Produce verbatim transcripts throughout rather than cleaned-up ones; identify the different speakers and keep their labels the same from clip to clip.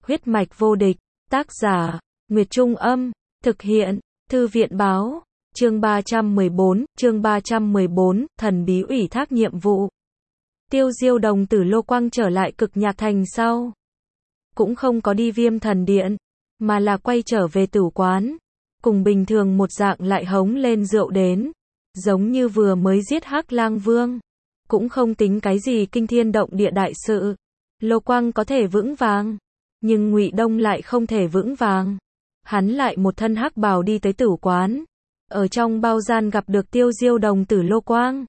Speaker 1: Huyết mạch vô địch, tác giả, Nguyệt Trung Âm, thực hiện, Thư viện Báo, chương ba trăm mười bốn, chương ba trăm mười bốn, thần bí ủy thác nhiệm vụ. Tiêu Diêu đồng tử Lô Quang trở lại Cực Nhạc Thành sau. Cũng không có đi Viêm Thần Điện, mà là quay trở về tử quán. Cùng bình thường một dạng lại hống lên rượu đến. Giống như vừa mới giết Hắc Lang Vương. Cũng không tính cái gì kinh thiên động địa đại sự. Lô Quang có thể vững vàng. Nhưng Ngụy Đông lại không thể vững vàng. Hắn lại một thân hắc bào đi tới tử quán. Ở trong bao gian gặp được Tiêu Diêu đồng tử Lô Quang.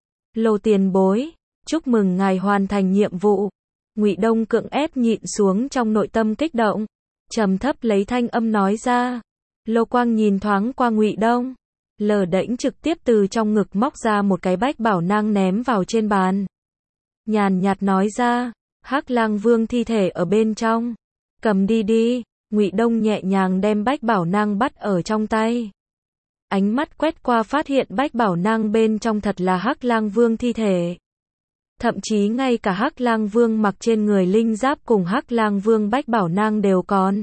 Speaker 1: Lô tiền bối, chúc mừng ngài hoàn thành nhiệm vụ. Ngụy Đông cưỡng ép nhịn xuống trong nội tâm kích động, trầm thấp lấy thanh âm nói ra. Lô Quang nhìn thoáng qua Ngụy Đông, lờ đễnh trực tiếp từ trong ngực móc ra một cái bách bảo nang ném vào trên bàn. Nhàn nhạt nói ra, Hắc Lang Vương thi thể ở bên trong, cầm đi đi. Ngụy Đông nhẹ nhàng đem bách bảo nang bắt ở trong tay. Ánh mắt quét qua phát hiện bách bảo nang bên trong thật là Hắc Lang Vương thi thể. Thậm chí ngay cả Hắc Lang Vương mặc trên người linh giáp cùng Hắc Lang Vương bách bảo nang đều còn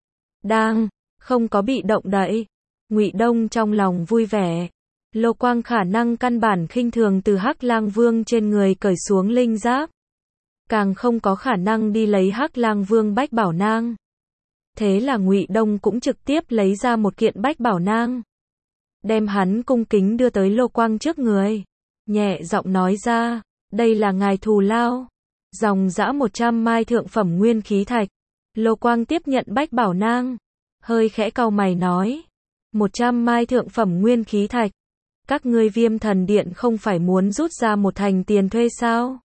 Speaker 1: đang, không có bị động đậy. Ngụy Đông trong lòng vui vẻ. Lô Quang khả năng căn bản khinh thường từ Hắc Lang Vương trên người cởi xuống linh giáp. Càng không có khả năng đi lấy Hắc Lang Vương bách bảo nang. Thế là Ngụy Đông cũng trực tiếp lấy ra một kiện bách bảo nang. Đem hắn cung kính đưa tới Lô Quang trước người. Nhẹ giọng nói ra, đây là ngài thù lao. Dòng dã một trăm mai thượng phẩm nguyên khí thạch. Lô Quang tiếp nhận bách bảo nang. Hơi khẽ cau mày nói. một trăm mai thượng phẩm nguyên khí thạch. Các ngươi Viêm Thần Điện không phải muốn rút ra một thành tiền thuê sao?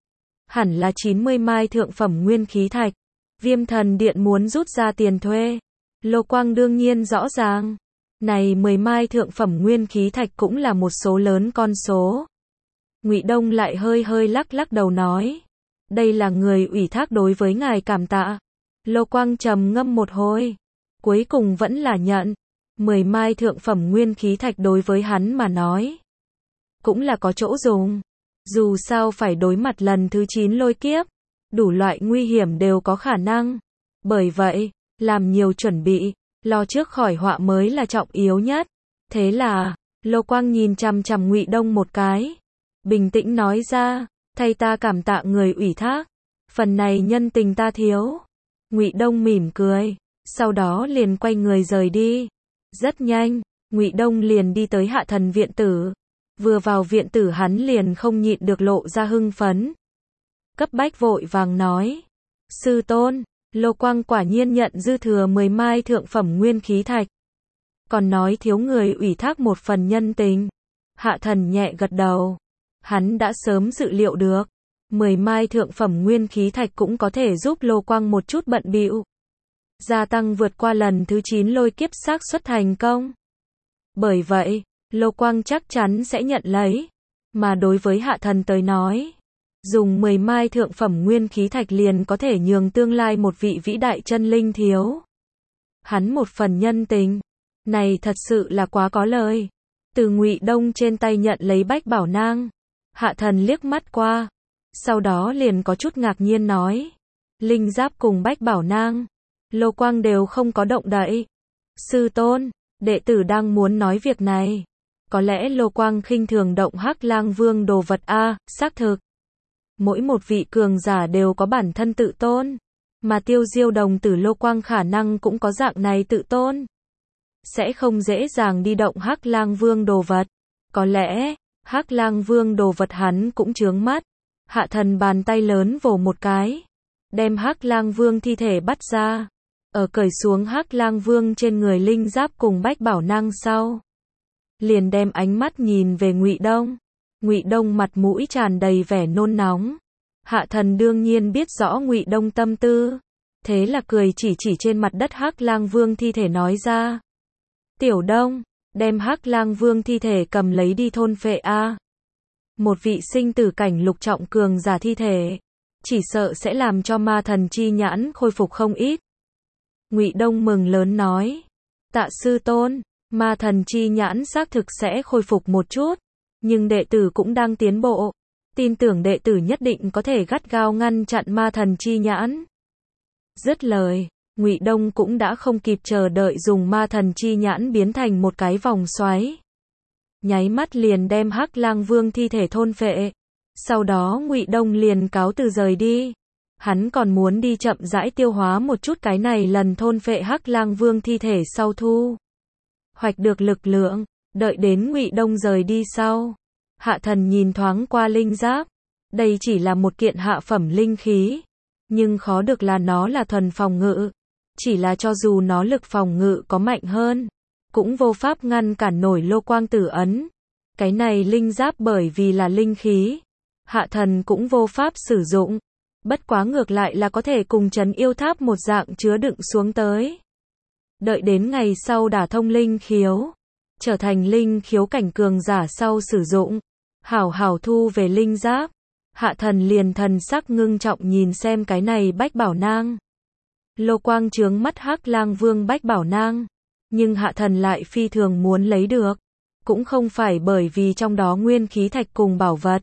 Speaker 1: Hẳn là chín mươi mai thượng phẩm nguyên khí thạch. Viêm Thần Điện muốn rút ra tiền thuê. Lô Quang đương nhiên rõ ràng. Này mười mai thượng phẩm nguyên khí thạch cũng là một số lớn con số. Ngụy Đông lại hơi hơi lắc lắc đầu nói. Đây là người ủy thác đối với ngài cảm tạ. Lô Quang trầm ngâm một hồi. Cuối cùng vẫn là nhận. mười mai thượng phẩm nguyên khí thạch đối với hắn mà nói. Cũng là có chỗ dùng. Dù sao phải đối mặt lần thứ chín lôi kiếp. Đủ loại nguy hiểm đều có khả năng. Bởi vậy, làm nhiều chuẩn bị. Lo trước khỏi họa mới là trọng yếu nhất. Thế là, Lô Quang nhìn chằm chằm Ngụy Đông một cái. Bình tĩnh nói ra, thay ta cảm tạ người ủy thác. Phần này nhân tình ta thiếu. Ngụy Đông mỉm cười, sau đó liền quay người rời đi. Rất nhanh, Ngụy Đông liền đi tới Hạ Thần viện tử. Vừa vào viện tử hắn liền không nhịn được lộ ra hưng phấn. Cấp bách vội vàng nói. Sư tôn, Lô Quang quả nhiên nhận dư thừa mười mai thượng phẩm nguyên khí thạch. Còn nói thiếu người ủy thác một phần nhân tình. Hạ Thần nhẹ gật đầu. Hắn đã sớm dự liệu được. mười mai thượng phẩm nguyên khí thạch cũng có thể giúp Lô Quang một chút bận bịu. Gia tăng vượt qua lần thứ chín lôi kiếp xác suất thành công. Bởi vậy, Lô Quang chắc chắn sẽ nhận lấy. Mà đối với Hạ Thần tới nói, dùng mười mai thượng phẩm nguyên khí thạch liền có thể nhường tương lai một vị vĩ đại chân linh thiếu. Hắn một phần nhân tình. Này thật sự là quá có lời. Từ Ngụy Đông trên tay nhận lấy bách bảo nang. Hạ Thần liếc mắt qua. Sau đó liền có chút ngạc nhiên nói. Linh giáp cùng bách bảo nang. Lô Quang đều không có động đậy. Sư tôn, đệ tử đang muốn nói việc này. Có lẽ Lô Quang khinh thường động Hắc Lang Vương đồ vật a, xác thực. Mỗi một vị cường giả đều có bản thân tự tôn. Mà Tiêu Diêu đồng tử Lô Quang khả năng cũng có dạng này tự tôn. Sẽ không dễ dàng đi động Hắc Lang Vương đồ vật. Có lẽ, Hắc Lang Vương đồ vật hắn cũng chướng mắt. Hạ Thần bàn tay lớn vồ một cái. Đem Hắc Lang Vương thi thể bắt ra. Ở cởi xuống Hắc Lang Vương trên người linh giáp cùng bách bảo nang sau. Liền đem ánh mắt nhìn về Ngụy Đông. Ngụy Đông mặt mũi tràn đầy vẻ nôn nóng. Hạ Thần đương nhiên biết rõ Ngụy Đông tâm tư. Thế là cười chỉ chỉ trên mặt đất Hắc Lang Vương thi thể nói ra. Tiểu Đông, đem Hắc Lang Vương thi thể cầm lấy đi thôn phệ a. Một vị sinh tử cảnh lục trọng cường giả thi thể, chỉ sợ sẽ làm cho ma thần chi nhãn khôi phục không ít. Ngụy Đông mừng lớn nói. Tạ sư tôn, ma thần chi nhãn xác thực sẽ khôi phục một chút. Nhưng đệ tử cũng đang tiến bộ. Tin tưởng đệ tử nhất định có thể gắt gao ngăn chặn ma thần chi nhãn. Dứt lời, Ngụy Đông cũng đã không kịp chờ đợi dùng ma thần chi nhãn biến thành một cái vòng xoáy. Nháy mắt liền đem Hắc Lang Vương thi thể thôn phệ. Sau đó Ngụy Đông liền cáo từ rời đi. Hắn còn muốn đi chậm rãi tiêu hóa một chút cái này lần thôn phệ Hắc Lang Vương thi thể sau thu hoạch được lực lượng, đợi đến Ngụy Đông rời đi sau. Hạ Thần nhìn thoáng qua linh giáp. Đây chỉ là một kiện hạ phẩm linh khí, nhưng khó được là nó là thuần phòng ngự. Chỉ là cho dù nó lực phòng ngự có mạnh hơn, cũng vô pháp ngăn cản nổi lô quang tử ấn. Cái này linh giáp bởi vì là linh khí, Hạ Thần cũng vô pháp sử dụng. Bất quá ngược lại là có thể cùng trấn yêu tháp một dạng chứa đựng xuống tới. Đợi đến ngày sau đả thông linh khiếu, trở thành linh khiếu cảnh cường giả sau sử dụng, hảo hảo thu về linh giáp. Hạ Thần liền thần sắc ngưng trọng nhìn xem cái này bách bảo nang. Lô quang chướng mắt Hắc Lang Vương bách bảo nang, nhưng Hạ Thần lại phi thường muốn lấy được, cũng không phải bởi vì trong đó nguyên khí thạch cùng bảo vật.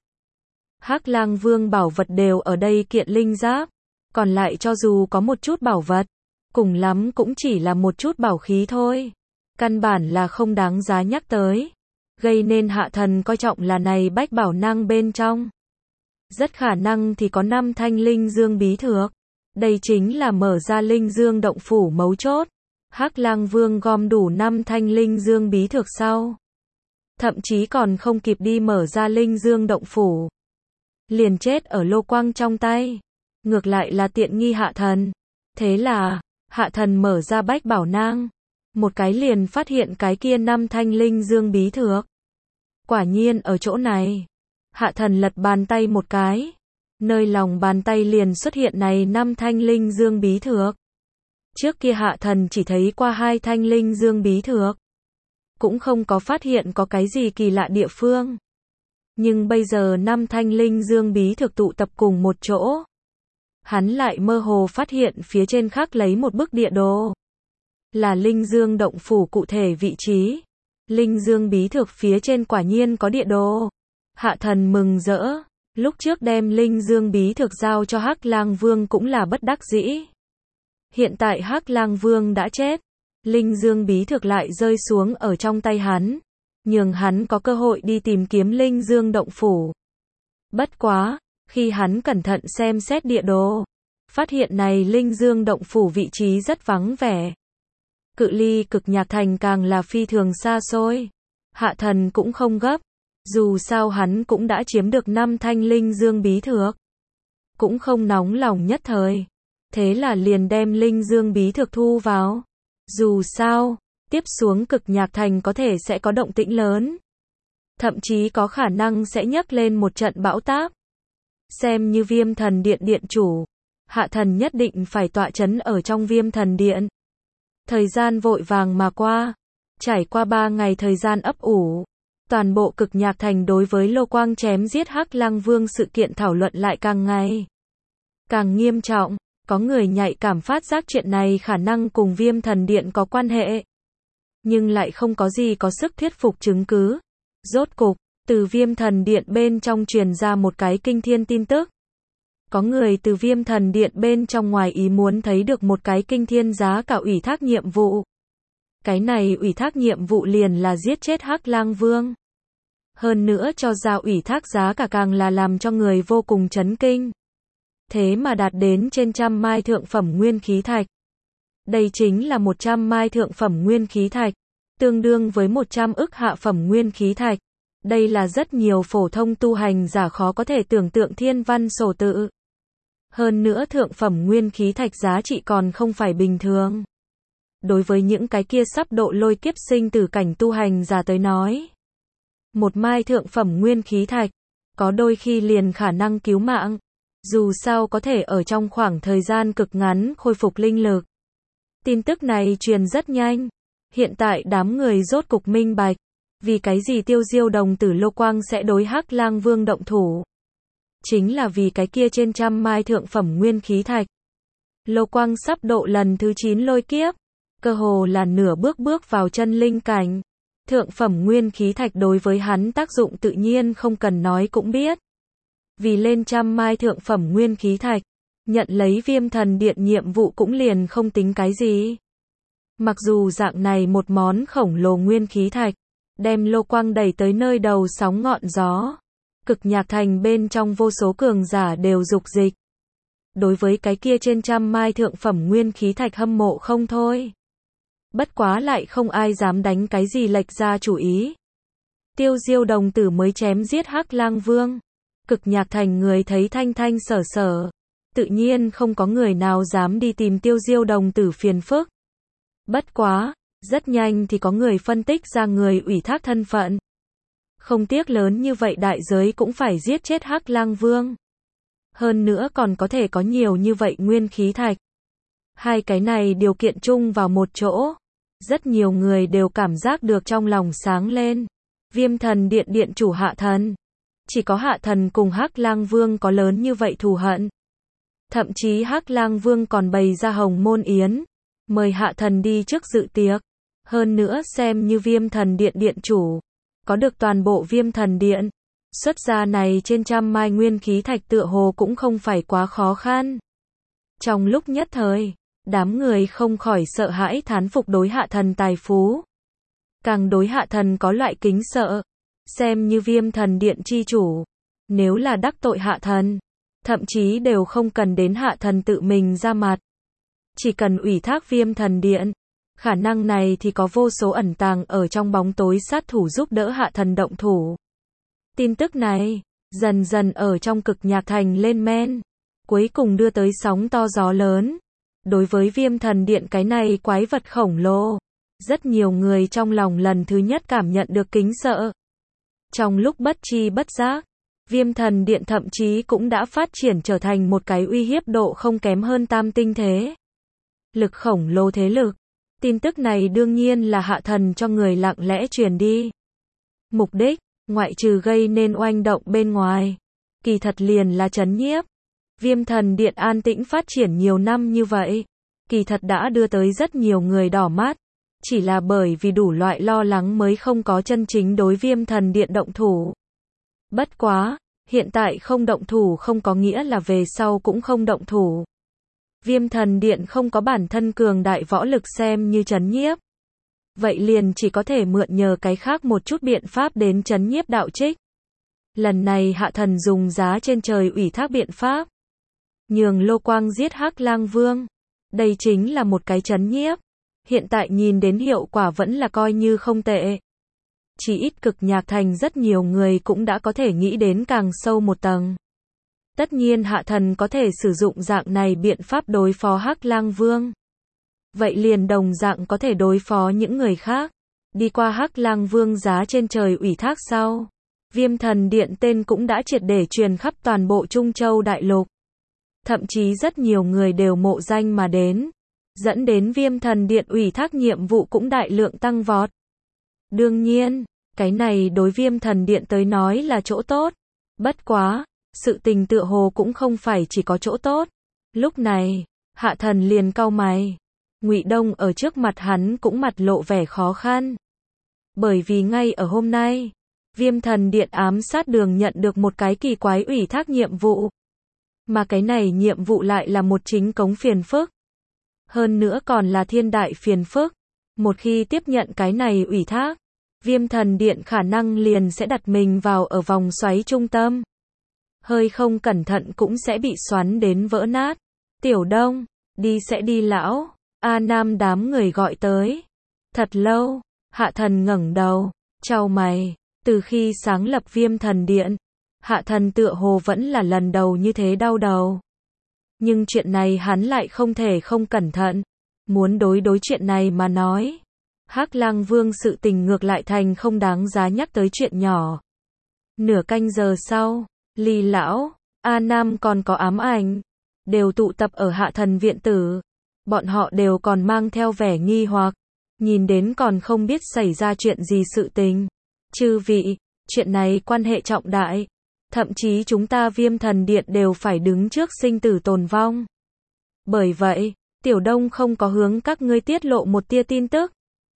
Speaker 1: Hắc Lang Vương bảo vật đều ở đây kiện linh giáp, còn lại cho dù có một chút bảo vật, cùng lắm cũng chỉ là một chút bảo khí thôi, căn bản là không đáng giá nhắc tới, gây nên Hạ Thần coi trọng là này bách bảo nang bên trong. Rất khả năng thì có năm thanh linh dương bí thược. Đây chính là mở ra linh dương động phủ mấu chốt. Hắc Lang Vương gom đủ năm thanh linh dương bí thược sau, thậm chí còn không kịp đi mở ra linh dương động phủ, liền chết ở lô quang trong tay. Ngược lại là tiện nghi Hạ Thần. Thế là, Hạ Thần mở ra bách bảo nang, một cái liền phát hiện cái kia năm thanh linh dương bí thược. Quả nhiên ở chỗ này. Hạ Thần lật bàn tay một cái, nơi lòng bàn tay liền xuất hiện này năm thanh linh dương bí thược. Trước kia Hạ Thần chỉ thấy qua hai thanh linh dương bí thược, cũng không có phát hiện có cái gì kỳ lạ địa phương. Nhưng bây giờ năm thanh linh dương bí thược tụ tập cùng một chỗ, hắn lại mơ hồ phát hiện phía trên khắc lấy một bức địa đồ, là linh dương động phủ cụ thể vị trí. Linh dương bí thược phía trên quả nhiên có địa đồ. Hạ Thần mừng rỡ, lúc trước đem linh dương bí thược giao cho Hắc Lang Vương cũng là bất đắc dĩ. Hiện tại Hắc Lang Vương đã chết, linh dương bí thược lại rơi xuống ở trong tay hắn, nhường hắn có cơ hội đi tìm kiếm linh dương động phủ. Bất quá, khi hắn cẩn thận xem xét địa đồ, phát hiện này linh dương động phủ vị trí rất vắng vẻ. Cự ly Cực Nhạc Thành càng là phi thường xa xôi. Hạ Thần cũng không gấp, dù sao hắn cũng đã chiếm được năm thanh linh dương bí thược, cũng không nóng lòng nhất thời. Thế là liền đem linh dương bí thược thu vào. Dù sao, tiếp xuống Cực Nhạc Thành có thể sẽ có động tĩnh lớn, thậm chí có khả năng sẽ nhấc lên một trận bão táp. Xem như Viêm Thần Điện điện chủ, Hạ Thần nhất định phải tọa chấn ở trong Viêm Thần Điện. Thời gian vội vàng mà qua, trải qua ba ngày thời gian ấp ủ, toàn bộ Cực Nhạc Thành đối với lô quang chém giết Hắc Lang Vương sự kiện thảo luận lại càng ngày càng nghiêm trọng. Có người nhạy cảm phát giác chuyện này khả năng cùng Viêm Thần Điện có quan hệ, nhưng lại không có gì có sức thuyết phục chứng cứ. Rốt cục, từ Viêm Thần Điện bên trong truyền ra một cái kinh thiên tin tức. Có người từ Viêm Thần Điện bên trong ngoài ý muốn thấy được một cái kinh thiên giá cả ủy thác nhiệm vụ. Cái này ủy thác nhiệm vụ liền là giết chết Hắc Lang Vương. Hơn nữa cho ra ủy thác giá cả càng là làm cho người vô cùng chấn kinh. Thế mà đạt đến trên trăm mai thượng phẩm nguyên khí thạch. Đây chính là một trăm mai thượng phẩm nguyên khí thạch, tương đương với một trăm ức hạ phẩm nguyên khí thạch. Đây là rất nhiều phổ thông tu hành giả khó có thể tưởng tượng thiên văn sổ tự. Hơn nữa thượng phẩm nguyên khí thạch giá trị còn không phải bình thường. Đối với những cái kia sắp độ lôi kiếp sinh tử cảnh tu hành giả tới nói, một mai thượng phẩm nguyên khí thạch, có đôi khi liền khả năng cứu mạng. Dù sao có thể ở trong khoảng thời gian cực ngắn khôi phục linh lực. Tin tức này truyền rất nhanh. Hiện tại đám người rốt cục minh bạch, vì cái gì Tiêu Diêu đồng tử lô quang sẽ đối Hắc Lang Vương động thủ. Chính là vì cái kia trên trăm mai thượng phẩm nguyên khí thạch. Lô quang sắp độ lần thứ chín lôi kiếp, cơ hồ là nửa bước bước vào chân linh cảnh. Thượng phẩm nguyên khí thạch đối với hắn tác dụng tự nhiên không cần nói cũng biết. Vì lên trăm mai thượng phẩm nguyên khí thạch, Nhận lấy Viêm Thần Điện nhiệm vụ cũng liền không tính cái gì. Mặc dù dạng này một món khổng lồ nguyên khí thạch, đem Lô Quang đẩy tới nơi đầu sóng ngọn gió. Cực Nhạc Thành bên trong vô số cường giả đều dục dịch. Đối với cái kia trên trăm mai thượng phẩm nguyên khí thạch hâm mộ không thôi. Bất quá lại không ai dám đánh cái gì lệch ra chủ ý. Tiêu Diêu đồng tử mới chém giết Hắc Lang Vương. Cực Nhạc Thành người thấy thanh thanh sở sở. Tự nhiên không có người nào dám đi tìm Tiêu Diêu đồng tử phiền phức. Bất quá, rất nhanh thì có người phân tích ra người ủy thác thân phận. Không tiếc lớn như vậy đại giới cũng phải giết chết Hắc Lang Vương. Hơn nữa còn có thể có nhiều như vậy nguyên khí thạch. Hai cái này điều kiện chung vào một chỗ. Rất nhiều người đều cảm giác được trong lòng sáng lên. Viêm Thần Điện điện chủ Hạ Thần. Chỉ có Hạ Thần cùng Hắc Lang Vương có lớn như vậy thù hận. Thậm chí Hắc Lang Vương còn bày ra hồng môn yến. Mời Hạ Thần đi trước dự tiệc. Hơn nữa xem như Viêm Thần Điện điện chủ. Có được toàn bộ Viêm Thần Điện. Xuất ra này trên trăm mai nguyên khí thạch tựa hồ cũng không phải quá khó khăn. Trong lúc nhất thời, đám người không khỏi sợ hãi thán phục đối Hạ Thần tài phú. Càng đối Hạ Thần có loại kính sợ. Xem như Viêm Thần Điện chi chủ. Nếu là đắc tội Hạ Thần, thậm chí đều không cần đến Hạ Thần tự mình ra mặt. Chỉ cần ủy thác Viêm Thần Điện. Khả năng này thì có vô số ẩn tàng ở trong bóng tối sát thủ giúp đỡ Hạ Thần động thủ. Tin tức này, dần dần ở trong Cực Nhạc Thành lên men. Cuối cùng đưa tới sóng to gió lớn. Đối với Viêm Thần Điện cái này quái vật khổng lồ. Rất nhiều người trong lòng lần thứ nhất cảm nhận được kính sợ. Trong lúc bất chi bất giác, Viêm Thần Điện thậm chí cũng đã phát triển trở thành một cái uy hiếp độ không kém hơn tam tinh thế. Lực khổng lồ thế lực. Tin tức này đương nhiên là Hạ Thần cho người lặng lẽ truyền đi. Mục đích, ngoại trừ gây nên oanh động bên ngoài, kỳ thật liền là trấn nhiếp. Viêm Thần Điện an tĩnh phát triển nhiều năm như vậy, kỳ thật đã đưa tới rất nhiều người đỏ mắt. Chỉ là bởi vì đủ loại lo lắng mới không có chân chính đối Viêm Thần Điện động thủ. Bất quá, hiện tại không động thủ không có nghĩa là về sau cũng không động thủ. Viêm Thần Điện không có bản thân cường đại võ lực xem như trấn nhiếp. Vậy liền chỉ có thể mượn nhờ cái khác một chút biện pháp đến trấn nhiếp đạo trích. Lần này Hạ Thần dùng giá trên trời ủy thác biện pháp. Nhường Lô Quang giết Hắc Lang Vương. Đây chính là một cái trấn nhiếp. Hiện tại nhìn đến hiệu quả vẫn là coi như không tệ. Chỉ ít Cực Nhạc Thành rất nhiều người cũng đã có thể nghĩ đến càng sâu một tầng. Tất nhiên Hạ Thần có thể sử dụng dạng này biện pháp đối phó Hắc Lang Vương. Vậy liền đồng dạng có thể đối phó những người khác. Đi qua Hắc Lang Vương giá trên trời ủy thác sau, Viêm Thần Điện tên cũng đã triệt để truyền khắp toàn bộ Trung Châu Đại Lục. Thậm chí rất nhiều người đều mộ danh mà đến, dẫn đến Viêm Thần Điện ủy thác nhiệm vụ cũng đại lượng tăng vọt. Đương nhiên, cái này đối Viêm Thần Điện tới nói là chỗ tốt. Bất quá, sự tình tựa hồ cũng không phải chỉ có chỗ tốt. Lúc này, Hạ Thần liền cau mày. Ngụy Đông ở trước mặt hắn cũng mặt lộ vẻ khó khăn. Bởi vì ngay ở hôm nay, Viêm Thần Điện ám sát đường nhận được một cái kỳ quái ủy thác nhiệm vụ. Mà cái này nhiệm vụ lại là một chính cống phiền phức. Hơn nữa còn là thiên đại phiền phức. Một khi tiếp nhận cái này ủy thác, Viêm Thần Điện khả năng liền sẽ đặt mình vào ở vòng xoáy trung tâm. Hơi không cẩn thận cũng sẽ bị xoắn đến vỡ nát. Tiểu Đông, đi sẽ đi lão. A Nam đám người gọi tới. Thật lâu, Hạ Thần ngẩng đầu, chau mày. Từ khi sáng lập Viêm Thần Điện, Hạ Thần tựa hồ vẫn là lần đầu như thế đau đầu. Nhưng chuyện này hắn lại không thể không cẩn thận. Muốn đối đối chuyện này mà nói. Hắc Lang Vương sự tình ngược lại thành không đáng giá nhắc tới chuyện nhỏ. Nửa canh giờ sau, Ly Lão, A Nam còn có ám ảnh, đều tụ tập ở Hạ Thần viện tử. Bọn họ đều còn mang theo vẻ nghi hoặc, nhìn đến còn không biết xảy ra chuyện gì sự tình. Chư vị, chuyện này quan hệ trọng đại. Thậm chí chúng ta Viêm Thần Điện đều phải đứng trước sinh tử tồn vong. Bởi vậy, Tiểu Đông không có hướng các ngươi tiết lộ một tia tin tức.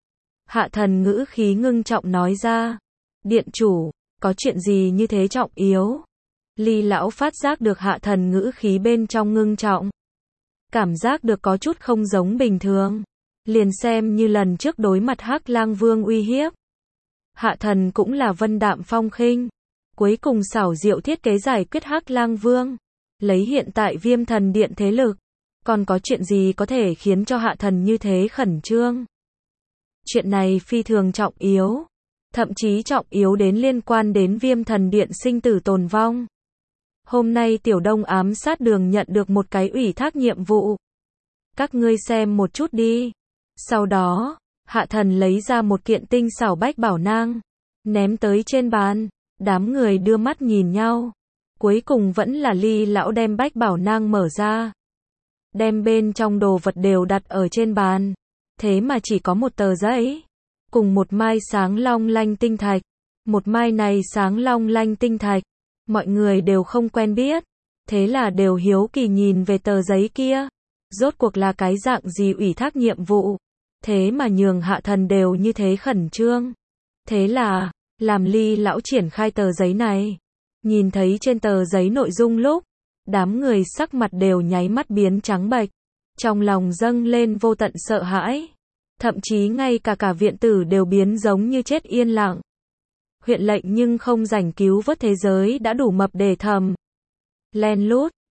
Speaker 1: Hạ Thần ngữ khí ngưng trọng nói ra. Điện chủ, có chuyện gì như thế trọng yếu? Ly lão phát giác được Hạ Thần ngữ khí bên trong ngưng trọng. Cảm giác được có chút không giống bình thường. Liền xem như lần trước đối mặt Hắc Lang Vương uy hiếp. Hạ Thần cũng là vân đạm phong khinh. Cuối cùng xảo diệu thiết kế giải quyết Hắc Lang Vương. Lấy hiện tại Viêm Thần Điện thế lực. Còn có chuyện gì có thể khiến cho Hạ Thần như thế khẩn trương? Chuyện này phi thường trọng yếu. Thậm chí trọng yếu đến liên quan đến Viêm Thần Điện sinh tử tồn vong. Hôm nay Tiểu Đông ám sát đường nhận được một cái ủy thác nhiệm vụ. Các ngươi xem một chút đi. Sau đó, Hạ Thần lấy ra một kiện tinh xảo bách bảo nang. Ném tới trên bàn. Đám người đưa mắt nhìn nhau. Cuối cùng vẫn là Ly lão đem bách bảo nang mở ra. Đem bên trong đồ vật đều đặt ở trên bàn. Thế mà chỉ có một tờ giấy. Cùng một mai sáng long lanh tinh thạch. Một mai này sáng long lanh tinh thạch. Mọi người đều không quen biết. Thế là đều hiếu kỳ nhìn về tờ giấy kia. Rốt cuộc là cái dạng gì ủy thác nhiệm vụ. Thế mà nhường Hạ Thần đều như thế khẩn trương. Thế là, làm Ly lão triển khai tờ giấy này. Nhìn thấy trên tờ giấy nội dung lúc. Đám người sắc mặt đều nháy mắt biến trắng bệch. Trong lòng dâng lên vô tận sợ hãi. Thậm chí ngay cả cả viện tử đều biến giống như chết yên lặng. Huyện lệnh nhưng không rảnh cứu vớt thế giới đã đủ mập để thầm. Len lút,